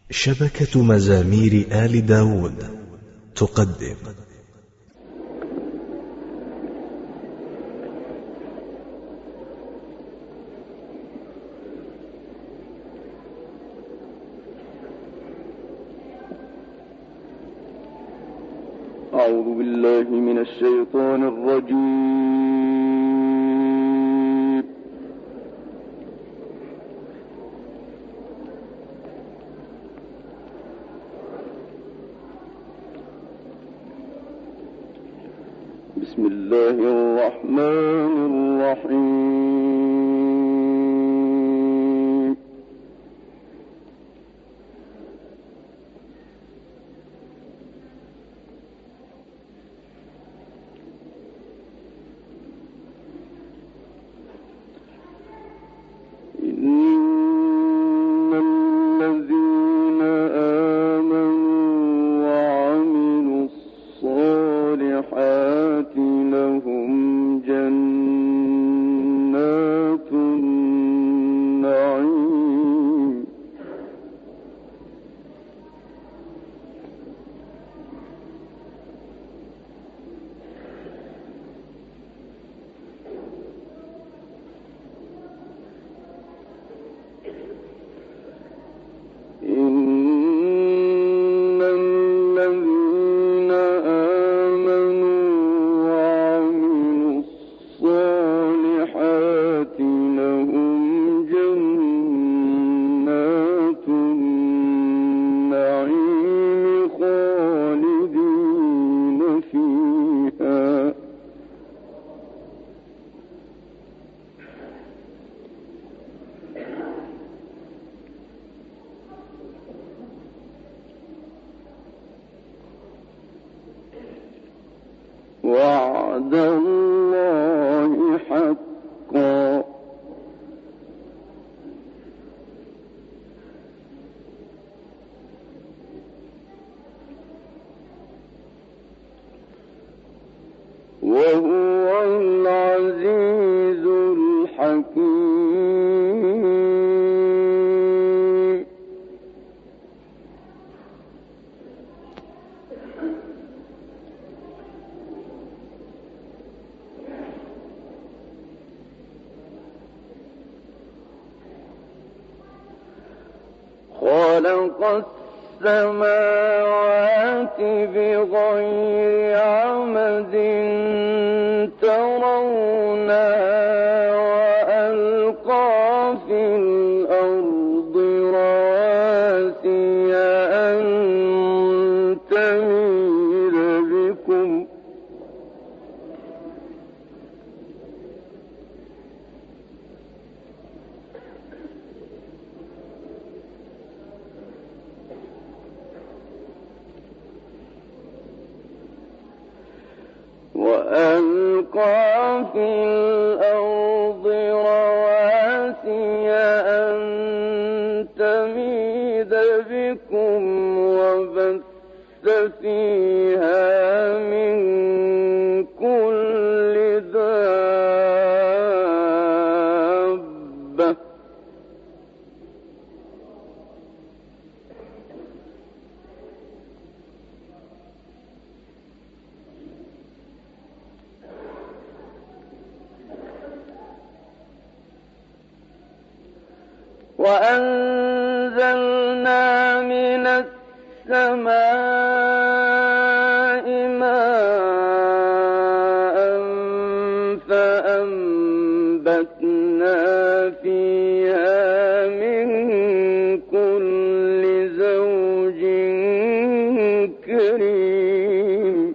شبكة مزامير آل داود تقدم أعوذ بالله من الشيطان الرجيم. بسم الله الرحمن الرحيم. إن الذين آمنوا وعملوا الصالحات لهم جنات النعيم. إن الذين آمنوا وعملوا الصالحات لهم جنات النعيم خالدين فيها. وعد الله حقا. وهو العزيز الحكيم. خلق السماوات بغير عمد ترونها وألقى في الأرض رواسي أن تميد بكم وألقى في الأرض رواسي أن تميد بكم وبث فيها من كل دابة. وأنزلنا من السماء ماء فأنبتنا فيها من كل زوج كريم.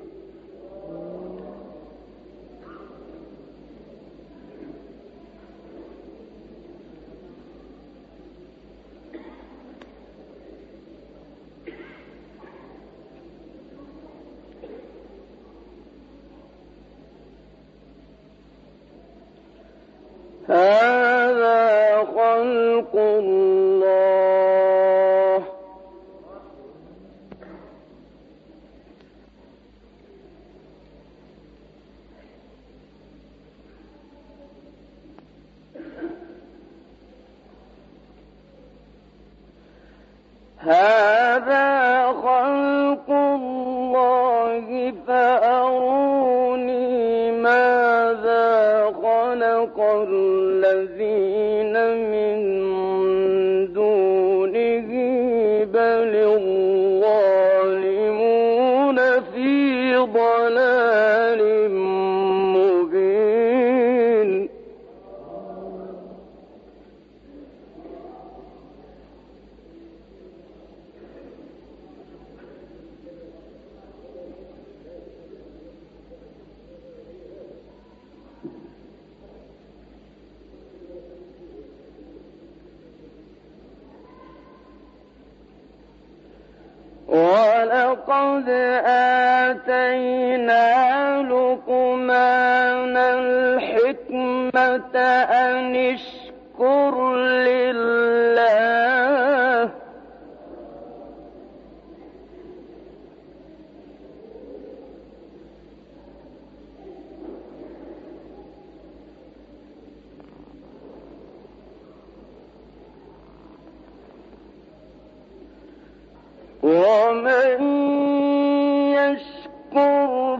هذا خلق الله فأروني ماذا خلق الذين من دونه بل الظالمون في ضلال مبين. ولقد آتينا لقمان الحكمة أن اشكر لله ومن يشكر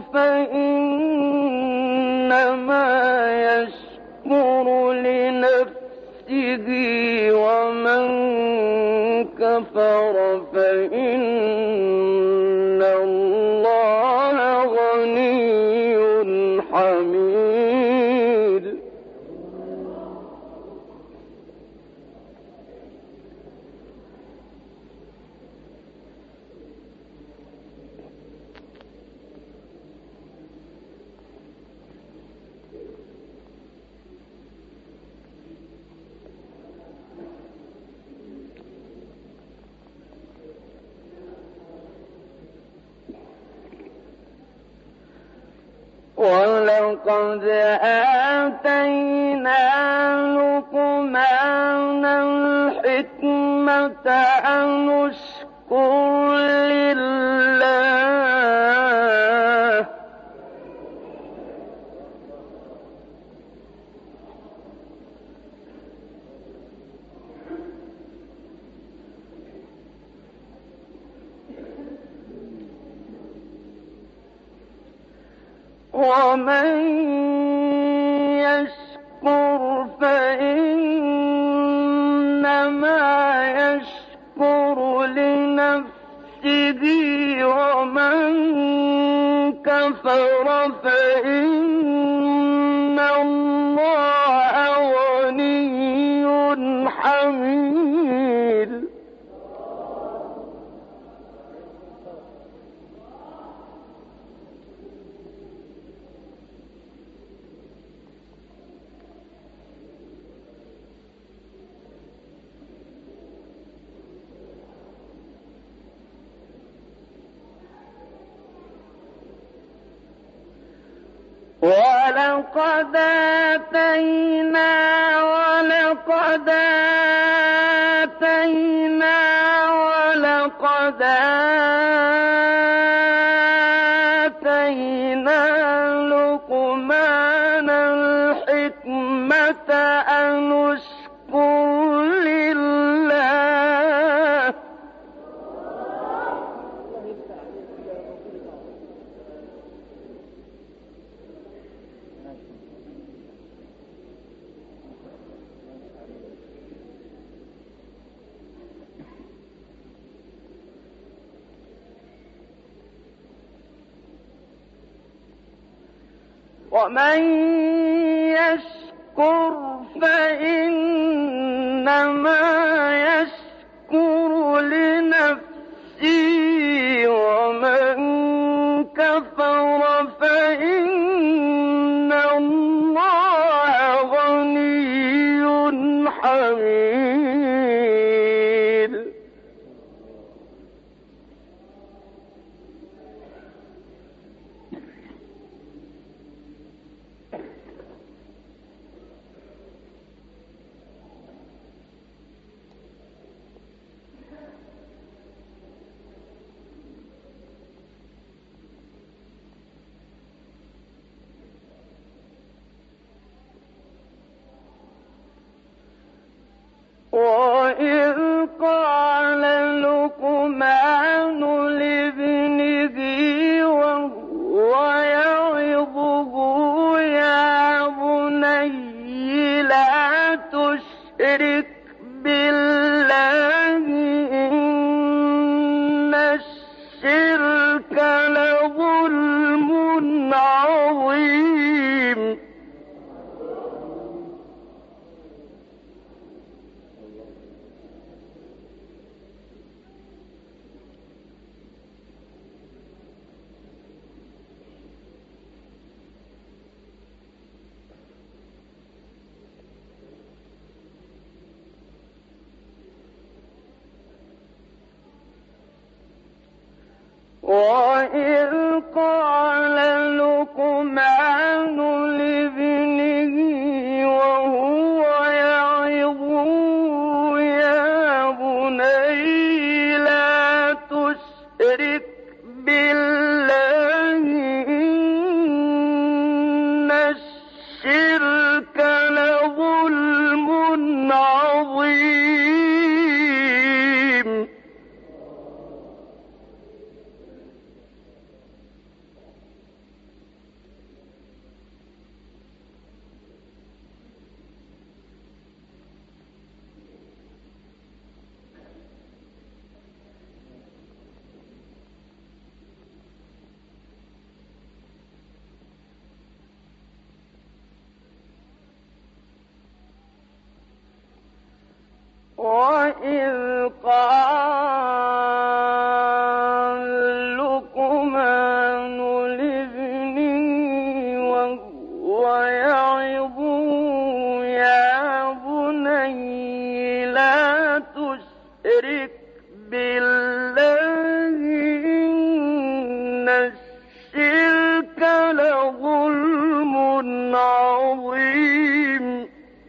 فإنما يشكر لنفسه ومن كفر فإن الله غني حميد. ولقد آتينا لقمان الحكمة أن اشكر لله ومن يشكر فإنما يشكر لنفسه ومن كفر فإن الله غني حميد. ولقد آتينا لقمان الحكمة أن اشكر لله ومن يشكر فإنما يشكر لنفسه ومن كفر فإن الله غني حميد. وإذ قال لقمان لابنه وهو يعظه يا بني لا تشرك بالله إن الشرك لظلم عظيم. وإذ قال لقمان لابنه وهو يعظه يا بني لا تشرك بالله إن الشرك لظلم عظيم.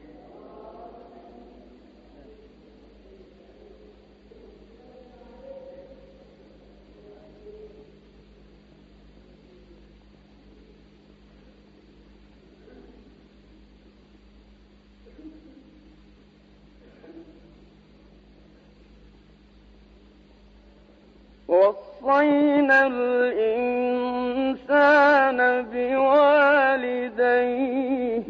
وصينا الإنسان بوالديه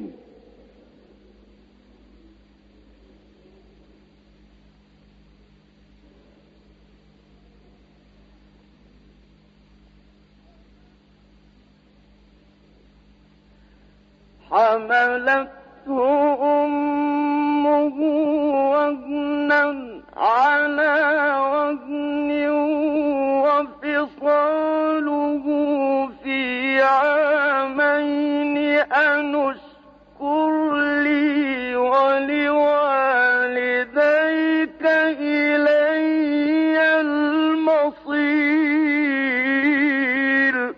حملته أمه وهنا على وهن وفصاله في عامين أن اشكر لي ولوالديك إلي المصير.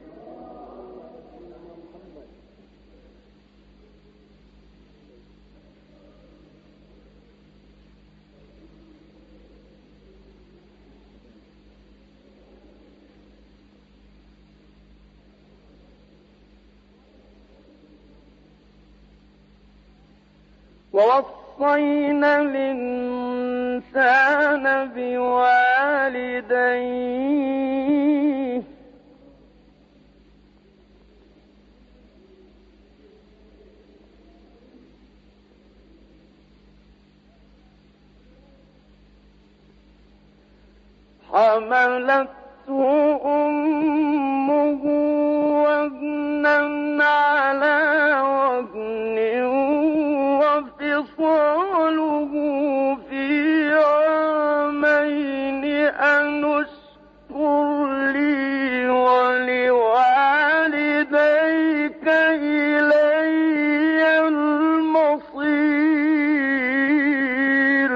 ووصينا الإنسان بوالديه حملته أمه وهنا على وهن وفصاله في عامين أن اشكر لي ولوالديك إلي المصير.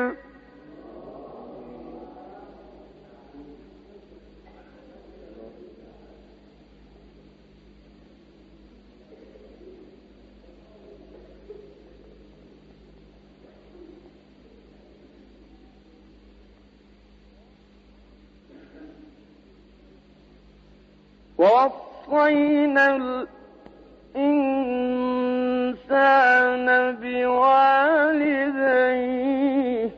ووصينا الإنسان بوالديه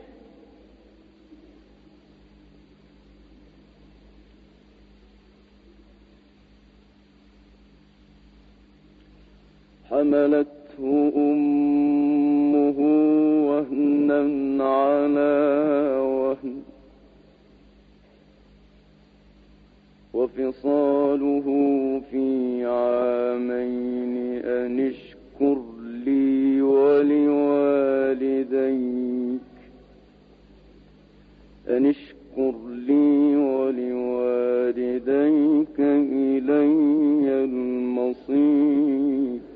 حملته أمه وهنا على وهن وفصاله في عامين أن اشكر لي ولوالديك إلي المصير.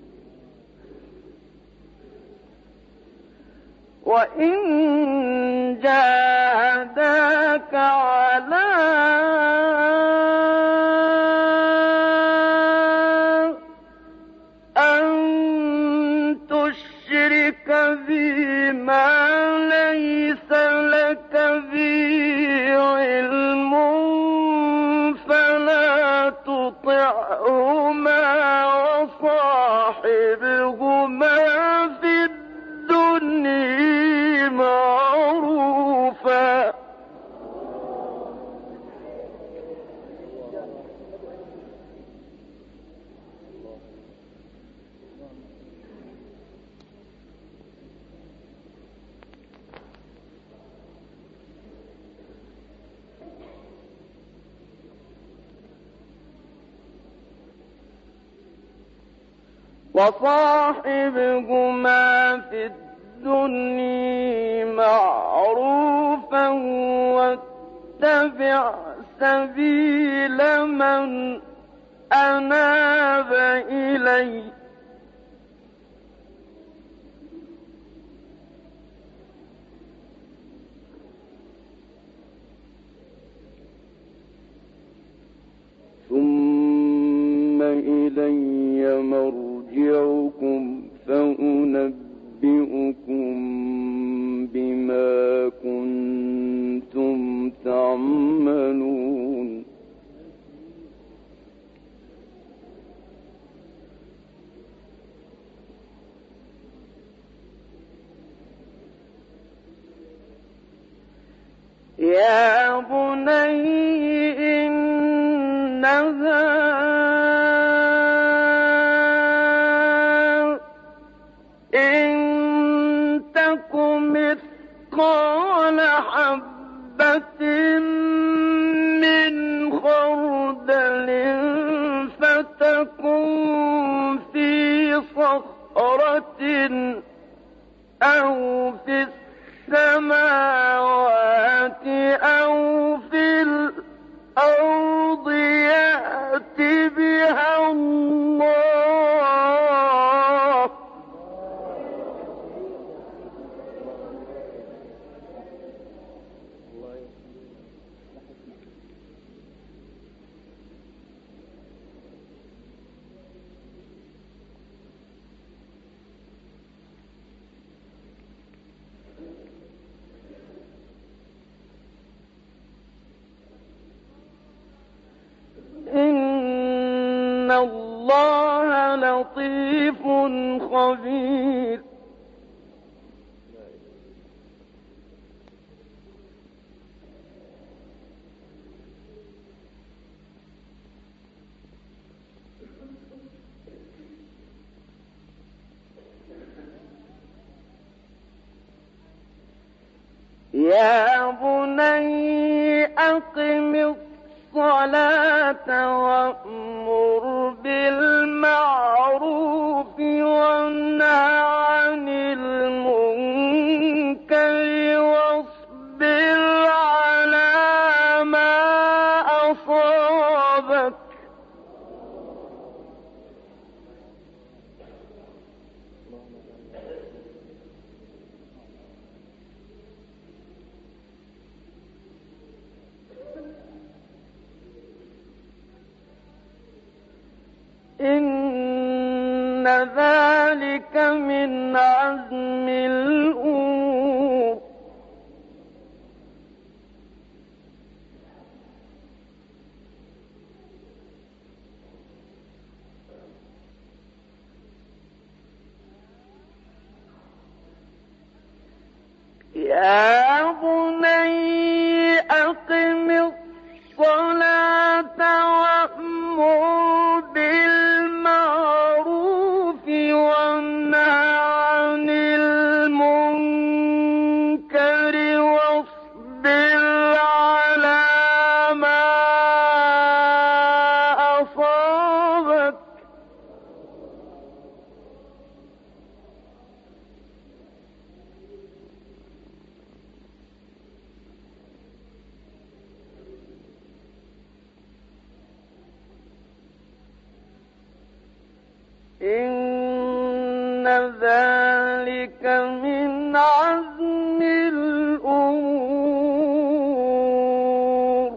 وإن جاهداك على وصاحبهما في الدنيا معروفا واتبع سبيل من أناب إلي ثم إلي مرجعكم فأنبئكم بما كنتم تعملون يا بني إنها إن تك مثقال حبة من خردل فتكن في صخرة أو في السماوات أو في الأرض يأت بها الله إن الله لطيف خبير يا بني أقم الصلاة وأمر بالمعروف وانهى عن المنكر واصبر على ما أصابك إن ذلك من عزم الأمور يا بني أقم الصلاة وأمر بالمعروف وانهى عن المنكر واصبر على ما أصابك إن ذلك من عزم الأمور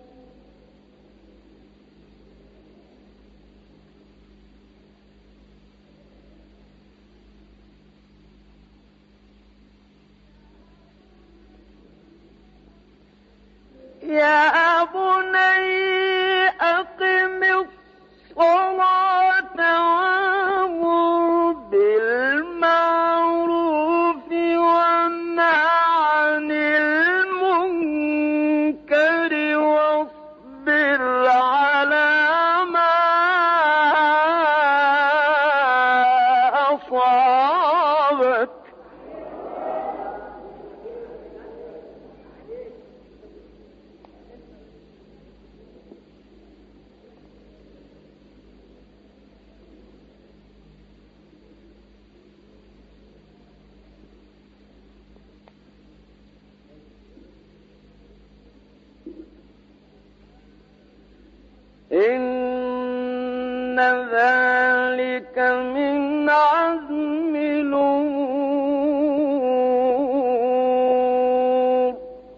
يا بني أقم الصلاة وأمر بالمعروف ذلك من عزم الأمور.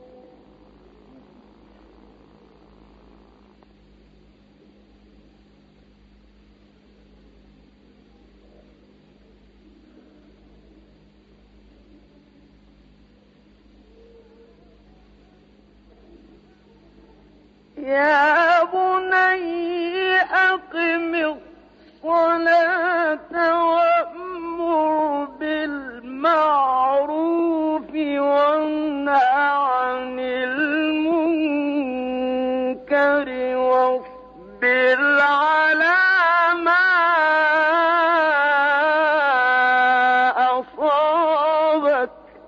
يا بني أقم الصلاة وأمر بالمعروف وانه عن المنكر واصبر على ما أصابك.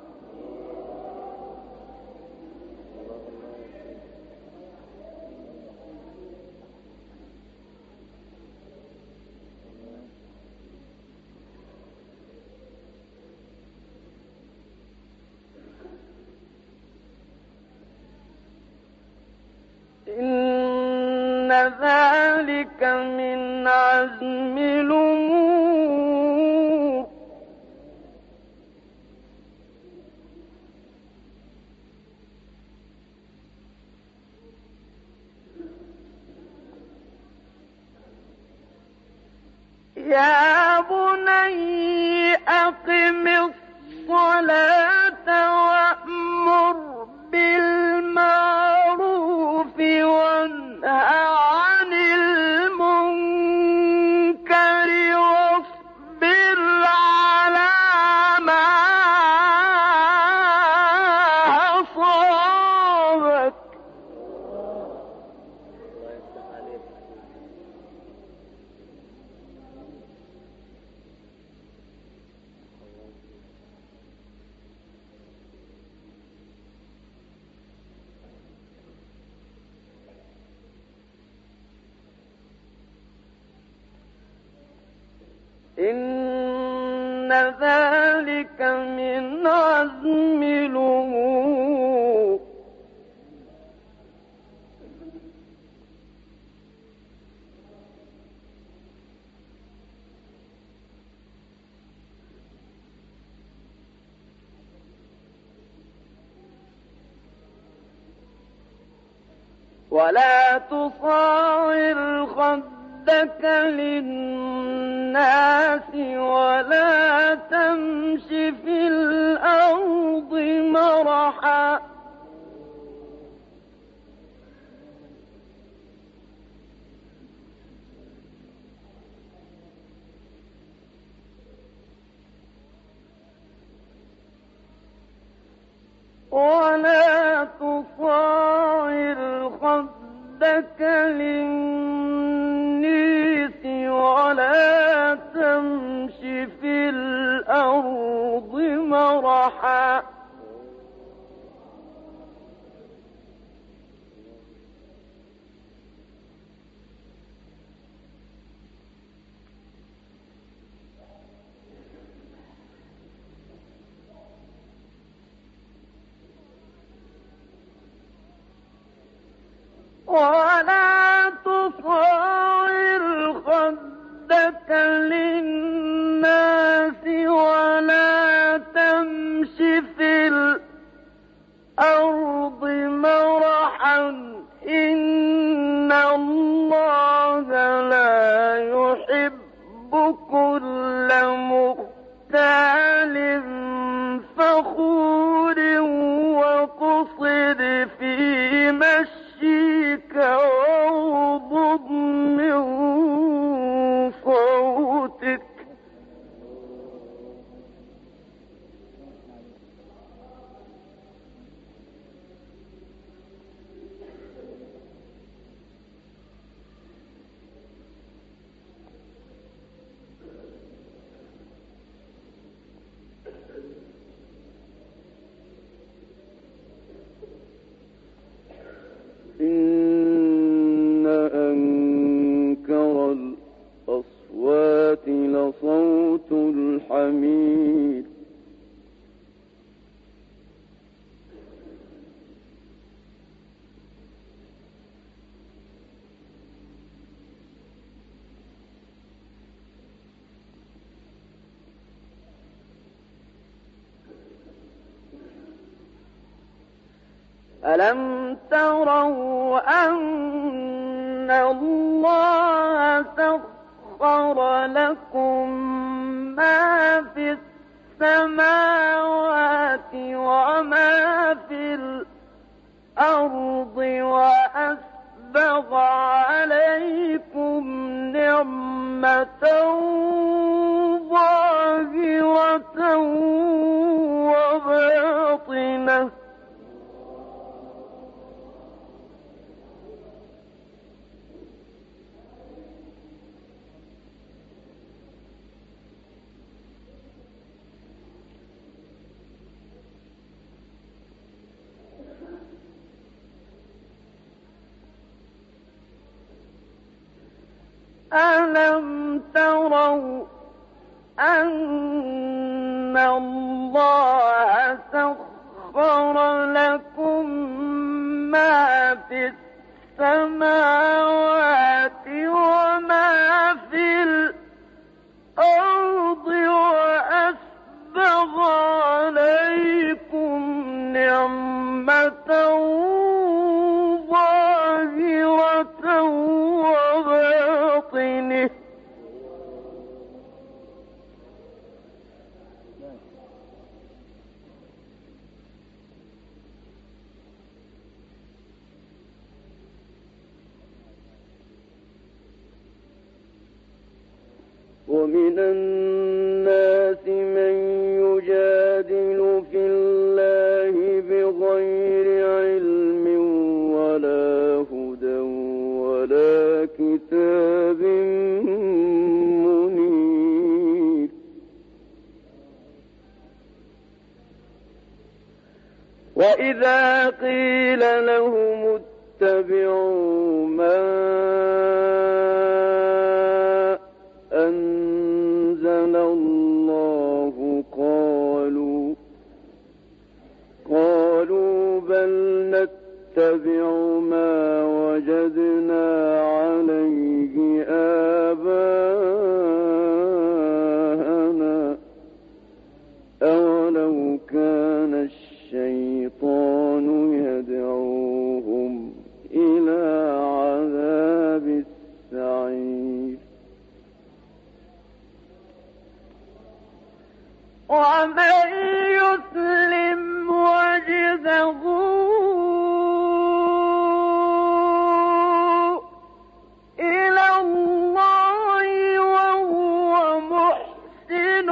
إن ذلك من عزم الأمور. يا بني أقم الصلاة وأمر بالمعروف وانه عن المنكر واصبر على ما أصابك. إن ذلك من عزم الأمور. ولا تصاعر خدك للناس ولا تمش في الأرض مرحا. ولا تصاعر خدك للناس ولا تمش في الأرض مرحا. ولا تصاعر خدك للناس ولا تمش في الأرض مرحا. إن الله لا يحب كل مختال فخور وقصد في مشيك واغضض من صوتك. إن ألم تروا أن الله سخر لكم ما في السماوات وما في الأرض وأسبغ عليكم نعمة ظاهرة وباطنة ألم تروا أن الله سخر لكم ما في السماوات وما في الأرض وأسبغ عليكم نعمة ظاهرة وباطنة ومن الناس من يجادل في الله بغير علم ولا هدى ولا كتاب منير وإذا قيل لهم اتبعوا ما أنزل الله قالوا بل نتبع ما وجدنا عليه آباءنا أولو كان الشيطان يدعوهم إلى عذاب السعير ومن يسلم وجهه إلى الله وهو محسن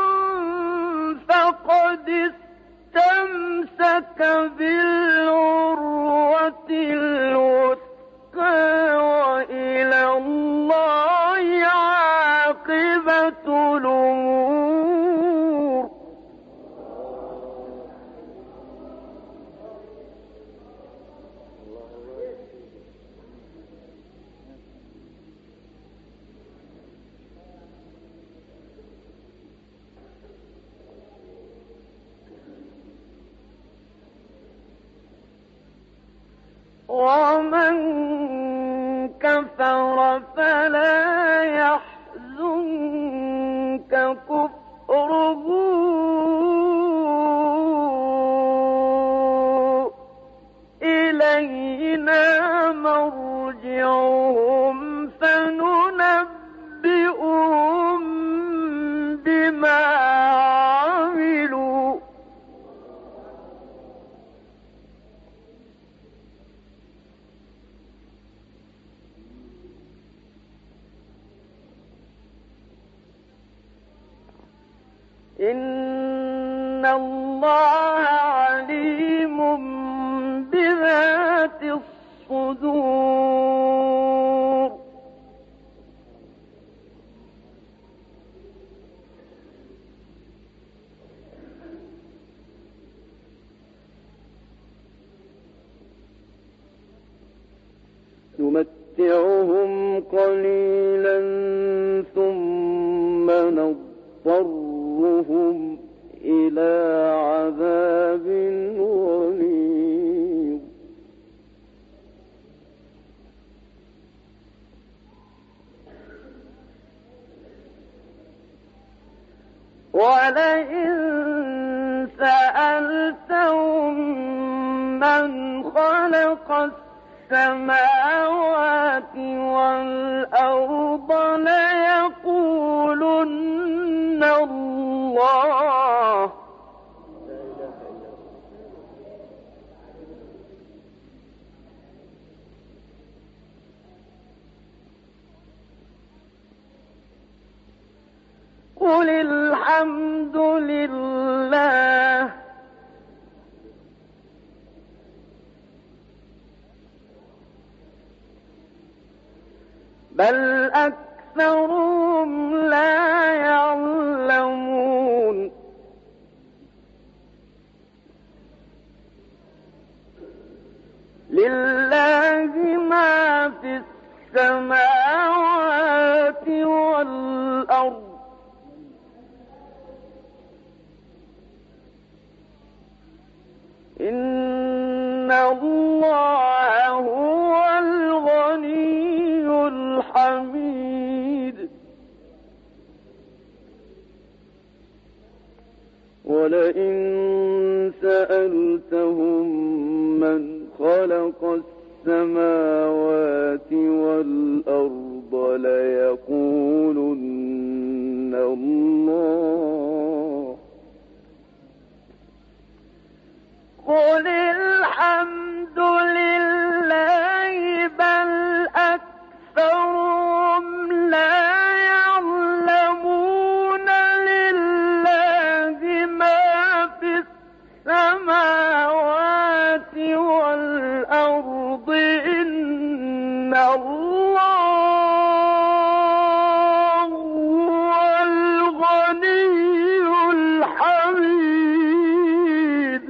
فقد استمسك بالعروة الوثقى وإلى الله عاقبة الأمور ومن كفر فلا يحزنك كفره إلينا مرجعهم فننبئهم بما عملوا إن الله عليم بذات الصدور نمتعهم قليلا ثم نضطرهم إلى عذاب غليظ ولئن سألتهم من السماوات والأرض ليقولن الله. قل الحمد لله بل أكثرهم لا يعلمون. لله ما في السماوات والأرض إن الله هو الغني الحميد. ولئن سألتهم من خلق السماوات والأرض ليقولن الله. قل الحمد لله بل أكثرهم لا يعلمون. لله ما في السماوات والأرض إن الله هو الغني الحميد.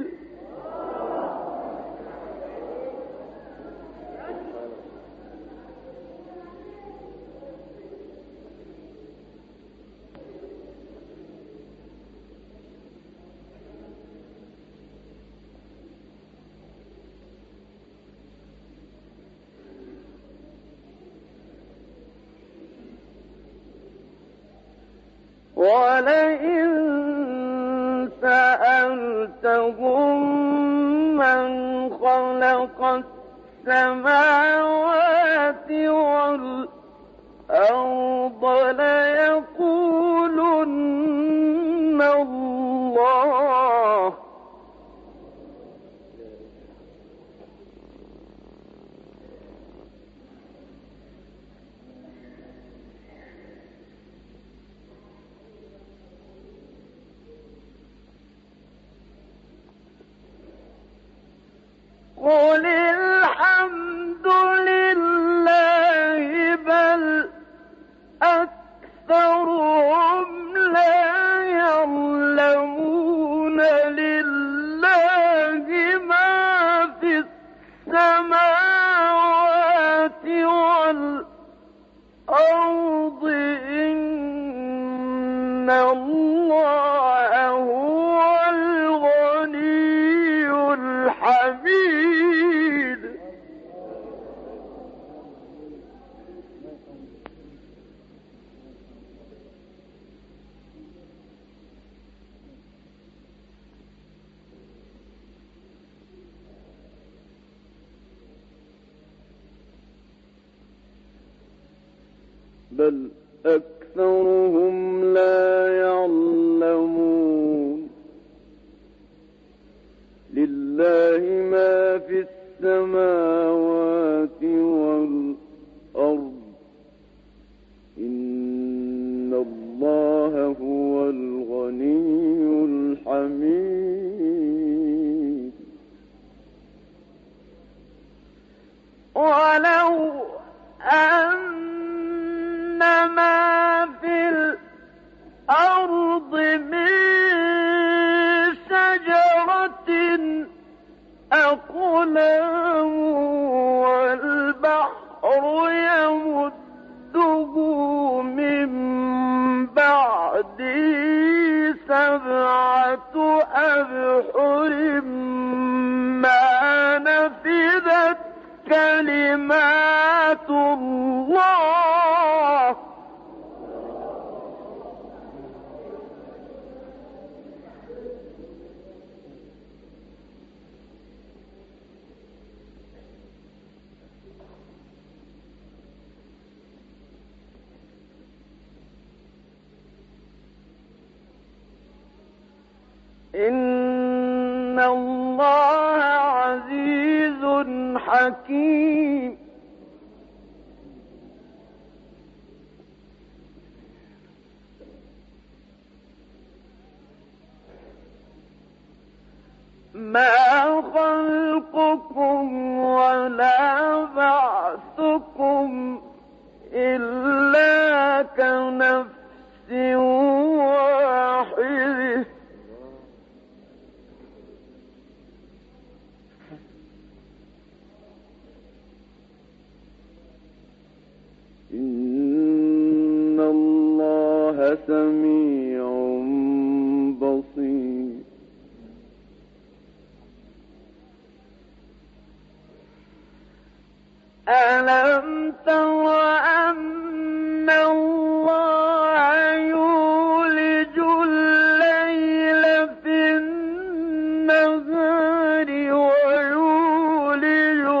ولئن سألتهم من خلق السماوات والأرض ليقولن الله. قل الحمد لله بل أكثرهم لا يعلمون. لله ما في السماوات والأرض إن الله هو الغني الحميد. بل أكثرهم لا يعلمون. لله ما في السماوات والأرض إن الله هو الغني الحميد. ولو أن ما في الأرض من شجرة أقلام والبحر يمده من بعده 7 أبحر ما نفذت كلمات الله. إن الله عزيز حكيم. ما خلقكم ولا بعثكم إلا كنفس واحدة إن الله سميع بصير. ألم تر أن الله يولج الليل في النهار ويولج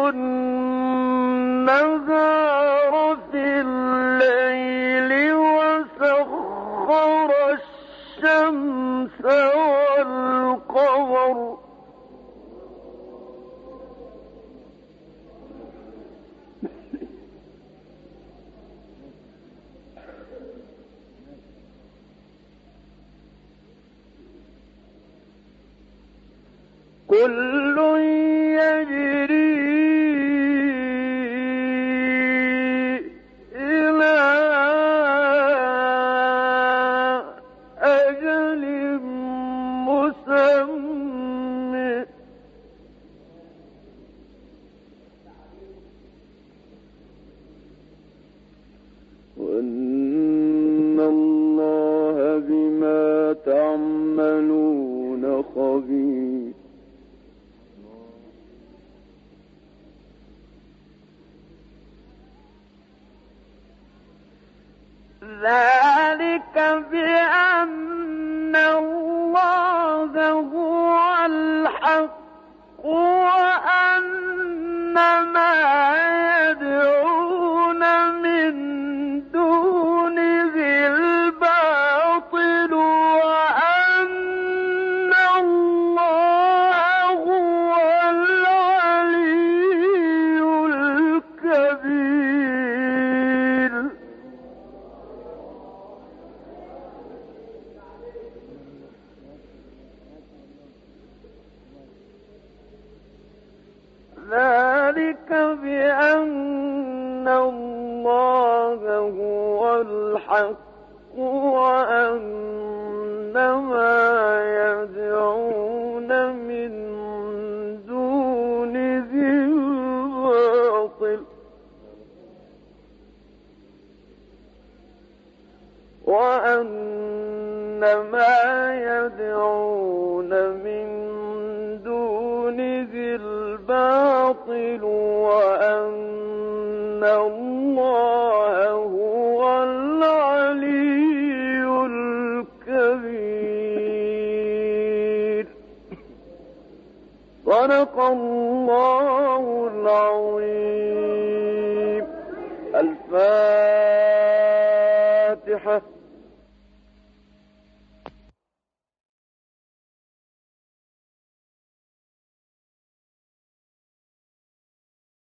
النهار في الليل وسخر الشمس والقمر كل يجري إلى أجل مسمى وأن الله بما تعملون خبير. ذلك بأن الله هو الحق وأن ما يدعون من دونه الباطل وأن الله هو العلي الكبير. ذلك بأن الله هو الحق وأن ما يدعون من دونه الباطل وأن ما يدعون من دونه الباطل وأن الله هو العلي الكبير. صدق الله العظيم. الفاتحة.